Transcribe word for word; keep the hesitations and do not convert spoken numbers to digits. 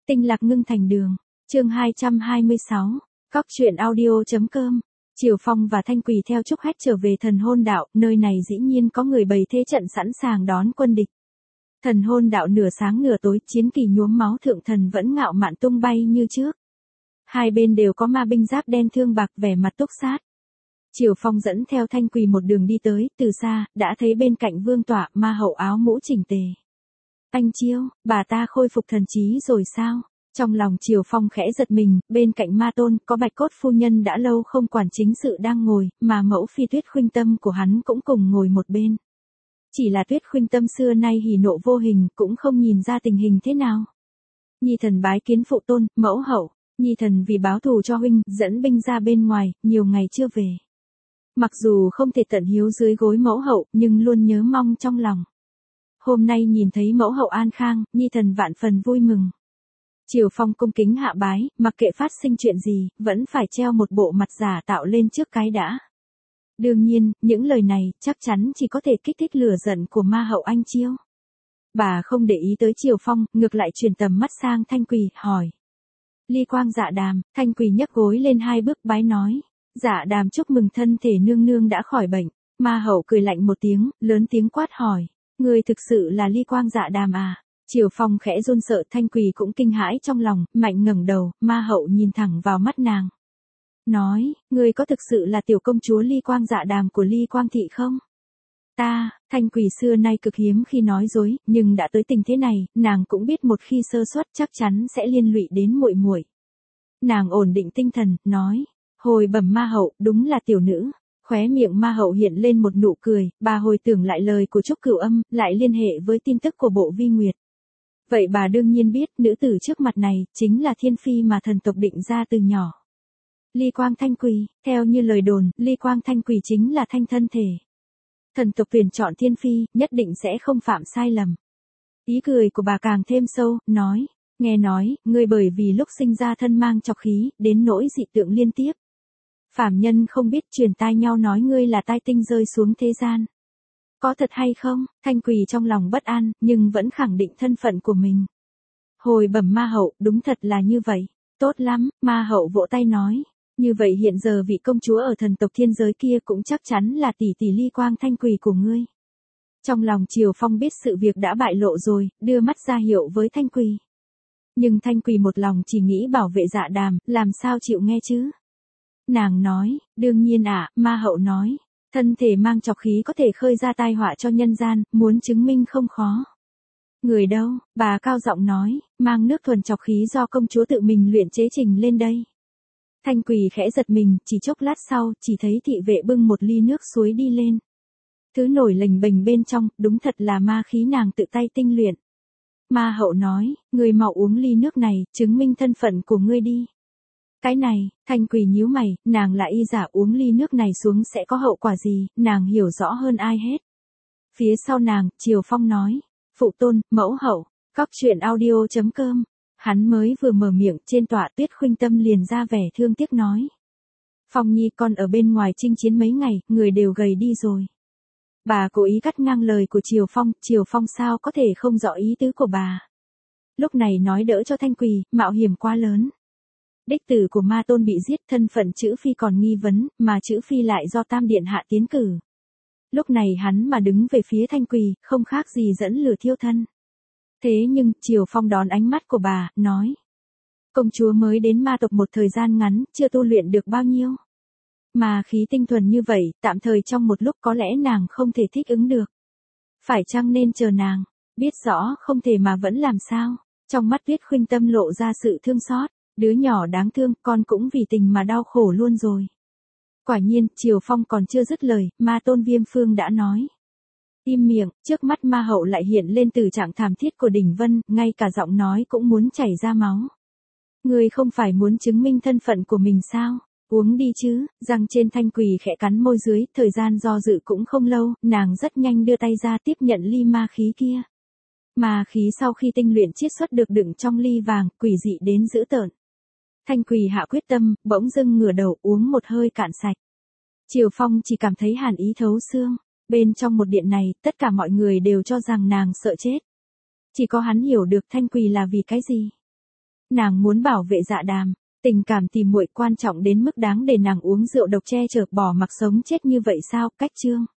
Tinh lạc ngưng thành đường. Chương hai trăm hai mươi sáu. Cóc truyện audio chấm com. Triều Phong và Thanh Quỳ theo Trúc Hách trở về Thần Hôn Đạo, nơi này dĩ nhiên có người bày thế trận sẵn sàng đón quân địch. Thần Hôn Đạo nửa sáng nửa tối, chiến kỳ nhuốm máu thượng thần vẫn ngạo mạn tung bay như trước. Hai bên đều có ma binh giáp đen thương bạc vẻ mặt túc sát. Triều Phong dẫn theo Thanh Quỳ một đường đi tới, từ xa, đã thấy bên cạnh vương tọa ma hậu áo mũ chỉnh tề. Anh Chiêu, bà ta khôi phục thần trí rồi sao? Trong lòng Triều Phong khẽ giật mình, bên cạnh ma tôn có Bạch Cốt phu nhân đã lâu không quản chính sự đang ngồi, mà mẫu phi Tuyết Khuynh Tâm của hắn cũng cùng ngồi một bên. Chỉ là Tuyết Khuynh Tâm xưa nay hỉ nộ vô hình, cũng không nhìn ra tình hình thế nào. Nhi thần bái kiến phụ tôn, mẫu hậu. Nhi thần vì báo thù cho huynh, dẫn binh ra bên ngoài, nhiều ngày chưa về. Mặc dù không thể tận hiếu dưới gối mẫu hậu, nhưng luôn nhớ mong trong lòng. Hôm nay nhìn thấy mẫu hậu an khang, Nhi thần vạn phần vui mừng. Triều Phong cung kính hạ bái, mặc kệ phát sinh chuyện gì, vẫn phải treo một bộ mặt giả tạo lên trước cái đã. Đương nhiên, những lời này, chắc chắn chỉ có thể kích thích lửa giận của ma hậu Anh Chiêu. Bà không để ý tới Triều Phong, ngược lại chuyển tầm mắt sang Thanh Quỳ, hỏi. Ly Quang Dạ Đàm. Thanh Quỳ nhấc gối lên hai bước bái nói. Dạ Đàm chúc mừng thân thể nương nương đã khỏi bệnh. Ma hậu cười lạnh một tiếng, lớn tiếng quát hỏi. Người thực sự là Ly Quang Dạ Đàm à? Triều Phong khẽ run sợ, Thanh Quỳ cũng kinh hãi trong lòng, mạnh ngẩng đầu, ma hậu nhìn thẳng vào mắt nàng. Nói, người có thực sự là tiểu công chúa Ly Quang Dạ Đàm của Ly Quang thị không? Ta, Thanh Quỳ xưa nay cực hiếm khi nói dối, nhưng đã tới tình thế này, nàng cũng biết một khi sơ suất chắc chắn sẽ liên lụy đến muội muội. Nàng ổn định tinh thần, nói, hồi bẩm ma hậu, đúng là tiểu nữ. Khóe miệng ma hậu hiện lên một nụ cười, bà hồi tưởng lại lời của Trúc Cửu Âm, lại liên hệ với tin tức của Bộ Vi Nguyệt. Vậy bà đương nhiên biết, nữ tử trước mặt này, chính là thiên phi mà thần tộc định ra từ nhỏ. Ly Quang Thanh Quỳ, theo như lời đồn, Ly Quang Thanh Quỳ chính là thanh thân thể. Thần tộc tuyển chọn thiên phi, nhất định sẽ không phạm sai lầm. Ý cười của bà càng thêm sâu, nói, nghe nói, ngươi bởi vì lúc sinh ra thân mang trọc khí, đến nỗi dị tượng liên tiếp. Phàm nhân không biết, truyền tai nhau nói ngươi là tai tinh rơi xuống thế gian. Có thật hay không? Thanh Quỳ trong lòng bất an, nhưng vẫn khẳng định thân phận của mình. Hồi bẩm ma hậu, đúng thật là như vậy. Tốt lắm, ma hậu vỗ tay nói. Như vậy hiện giờ vị công chúa ở thần tộc thiên giới kia cũng chắc chắn là tỷ tỷ Ly Quang Thanh Quỳ của ngươi. Trong lòng Triều Phong biết sự việc đã bại lộ rồi, đưa mắt ra hiệu với Thanh Quỳ. Nhưng Thanh Quỳ một lòng chỉ nghĩ bảo vệ Dạ Đàm, làm sao chịu nghe chứ? Nàng nói, đương nhiên ạ, ma hậu nói. Thân thể mang trọc khí có thể khơi ra tai họa cho nhân gian, muốn chứng minh không khó. Người đâu? Bà cao giọng nói, mang nước thuần trọc khí do công chúa tự mình luyện chế trình lên đây. Thanh Quỳ khẽ giật mình, chỉ chốc lát sau, chỉ thấy thị vệ bưng một ly nước suối đi lên. Thứ nổi lềnh bềnh bên trong, đúng thật là ma khí nàng tự tay tinh luyện. Ma hậu nói, người mau uống ly nước này, chứng minh thân phận của ngươi đi. Cái này, Thanh Quỳ nhíu mày, nàng là y giả, uống ly nước này xuống sẽ có hậu quả gì, nàng hiểu rõ hơn ai hết. Phía sau nàng, Triều Phong nói, phụ tôn, mẫu hậu, cóc truyện audio chấm com. Hắn mới vừa mở miệng, trên tọa Tuyết Khuynh Tâm liền ra vẻ thương tiếc nói. Phong nhi con ở bên ngoài chinh chiến mấy ngày, người đều gầy đi rồi. Bà cố ý cắt ngang lời của Triều Phong, Triều Phong sao có thể không rõ ý tứ của bà. Lúc này nói đỡ cho Thanh Quỳ, mạo hiểm quá lớn. Đích tử của ma tôn bị giết, thân phận chữ phi còn nghi vấn, mà chữ phi lại do Tam Điện Hạ tiến cử. Lúc này hắn mà đứng về phía Thanh Quỳ, không khác gì dẫn lửa thiêu thân. Thế nhưng, Triều Phong đón ánh mắt của bà, nói. Công chúa mới đến ma tộc một thời gian ngắn, chưa tu luyện được bao nhiêu. Mà khí tinh thuần như vậy, tạm thời trong một lúc có lẽ nàng không thể thích ứng được. Phải chăng nên chờ nàng, biết rõ không thể mà vẫn làm sao. Trong mắt Tuyết Khuynh Tâm lộ ra sự thương xót. Đứa nhỏ đáng thương, con cũng vì tình mà đau khổ luôn rồi. Quả nhiên, Triều Phong còn chưa dứt lời, ma tôn Viêm Phương đã nói. Im miệng, trước mắt ma hậu lại hiện lên từ trạng thảm thiết của Đỉnh Vân, ngay cả giọng nói cũng muốn chảy ra máu. Người không phải muốn chứng minh thân phận của mình sao? Uống đi chứ, răng trên Thanh Quỳ khẽ cắn môi dưới, thời gian do dự cũng không lâu, nàng rất nhanh đưa tay ra tiếp nhận ly ma khí kia. Ma khí sau khi tinh luyện chiết xuất được đựng trong ly vàng, quỷ dị đến dữ tợn. Thanh Quỳ hạ quyết tâm, bỗng dưng ngửa đầu uống một hơi cạn sạch. Triều Phong chỉ cảm thấy hàn ý thấu xương. Bên trong một điện này, tất cả mọi người đều cho rằng nàng sợ chết. Chỉ có hắn hiểu được Thanh Quỳ là vì cái gì. Nàng muốn bảo vệ Dạ Đàm, tình cảm tìm muội quan trọng đến mức đáng để nàng uống rượu độc che chở bỏ mặc sống chết như vậy sao? Cách chương